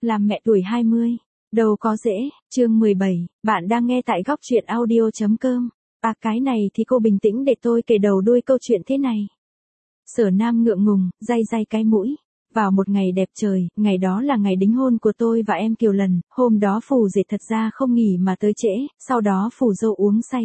Làm mẹ tuổi 20, đâu có dễ. Chương 17, bạn đang nghe tại góc truyện audio.com. À cái này thì cô bình tĩnh để tôi kể đầu đuôi câu chuyện thế này. Sở Nam ngượng ngùng, day cái mũi. Vào một ngày đẹp trời, ngày đó là ngày đính hôn của tôi và em Kiều Lần, hôm đó phù rể thật ra không nghỉ mà tới trễ, sau đó phù dâu uống say,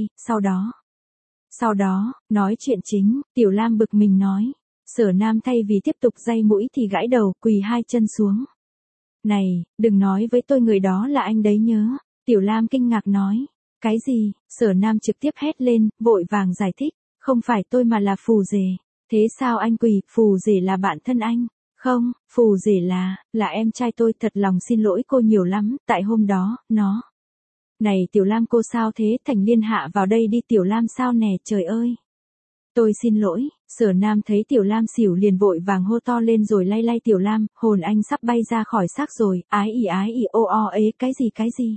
sau đó, nói chuyện chính, Tiểu Lam bực mình nói. Sở Nam thay vì tiếp tục day mũi thì gãi đầu, quỳ hai chân xuống. Này, đừng nói với tôi người đó là anh đấy nhớ. Tiểu Lam kinh ngạc nói. Cái gì? Sở Nam trực tiếp hét lên, vội vàng giải thích. Không phải tôi mà là phù rể. Thế sao anh quỳ? Phù rể là bạn thân anh. Không, phù rể là em trai tôi. Thật lòng xin lỗi cô nhiều lắm, tại hôm đó, nó. Này Tiểu Lam cô sao thế? Thành Liên hạ vào đây đi. Tiểu Lam sao nè, trời ơi. Tôi xin lỗi. Sở Nam thấy Tiểu Lam xỉu liền vội vàng hô to lên rồi lay Tiểu Lam, hồn anh sắp bay ra khỏi xác rồi, ái ỉ ô o ế, cái gì.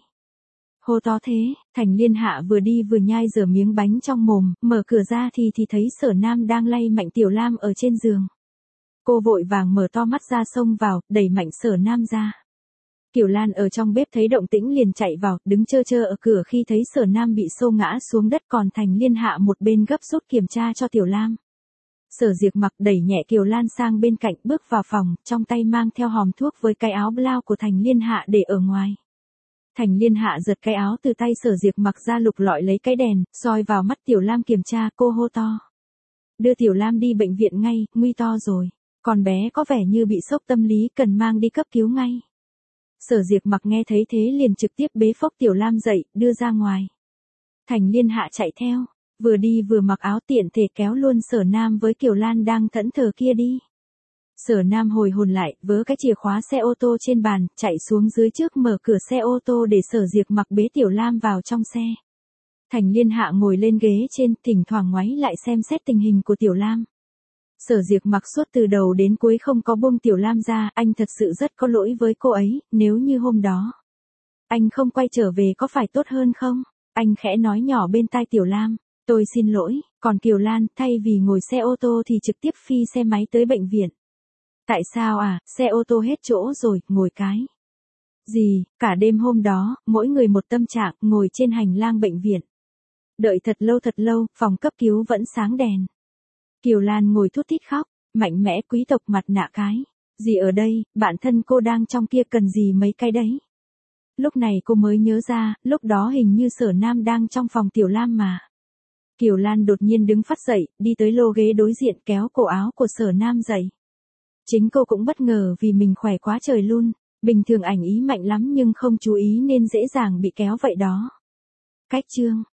Hô to thế, Thành Liên hạ vừa đi vừa nhai dở miếng bánh trong mồm, mở cửa ra thì thấy Sở Nam đang lay mạnh Tiểu Lam ở trên giường. Cô vội vàng mở to mắt ra xông vào, đẩy mạnh Sở Nam ra. Kiều Lan ở trong bếp thấy động tĩnh liền chạy vào, đứng chơ ở cửa khi thấy Sở Nam bị xô ngã xuống đất, còn Thành Liên hạ một bên gấp rút kiểm tra cho Tiểu Lam. Sở Diệp Mặc đẩy nhẹ Kiều Lan sang bên cạnh, bước vào phòng, trong tay mang theo hòm thuốc với cái áo blau của Thành Liên hạ để ở ngoài. Thành Liên hạ giật cái áo từ tay Sở Diệp Mặc ra, lục lọi lấy cái đèn, soi vào mắt Tiểu Lam kiểm tra, cô hô to. Đưa Tiểu Lam đi bệnh viện ngay, nguy to rồi. Con bé có vẻ như bị sốc tâm lý, cần mang đi cấp cứu ngay. Sở Diệp Mặc nghe thấy thế liền trực tiếp bế phốc Tiểu Lam dậy, đưa ra ngoài. Thành Liên hạ chạy theo, vừa đi vừa mặc áo, tiện thể kéo luôn Sở Nam với Kiều Lan đang thẫn thờ kia đi. Sở Nam hồi hồn lại, vớ cái chìa khóa xe ô tô trên bàn, chạy xuống dưới trước mở cửa xe ô tô để Sở Diệp Mặc bế Tiểu Lam vào trong xe. Thành Liên hạ ngồi lên ghế trên, thỉnh thoảng ngoáy lại xem xét tình hình của Tiểu Lam. Sở Diệp Mặc suốt từ đầu đến cuối không có buông Tiểu Lam ra, anh thật sự rất có lỗi với cô ấy, nếu như hôm đó anh không quay trở về có phải tốt hơn không? Anh khẽ nói nhỏ bên tai Tiểu Lam, tôi xin lỗi, còn Kiều Lan thay vì ngồi xe ô tô thì trực tiếp phi xe máy tới bệnh viện. Tại sao à, xe ô tô hết chỗ rồi, ngồi cái. Gì, cả đêm hôm đó, mỗi người một tâm trạng, ngồi trên hành lang bệnh viện. Đợi thật lâu, phòng cấp cứu vẫn sáng đèn. Kiều Lan ngồi thút thít khóc, mạnh mẽ quý tộc mặt nạ cái. Gì ở đây, bạn thân cô đang trong kia cần gì mấy cái đấy. Lúc này cô mới nhớ ra, lúc đó hình như Sở Nam đang trong phòng Tiểu Lam mà. Kiều Lan đột nhiên đứng phắt dậy, đi tới lô ghế đối diện kéo cổ áo của Sở Nam dậy. Chính cô cũng bất ngờ vì mình khỏe quá trời luôn, bình thường ảnh ý mạnh lắm nhưng không chú ý nên dễ dàng bị kéo vậy đó. Cách chương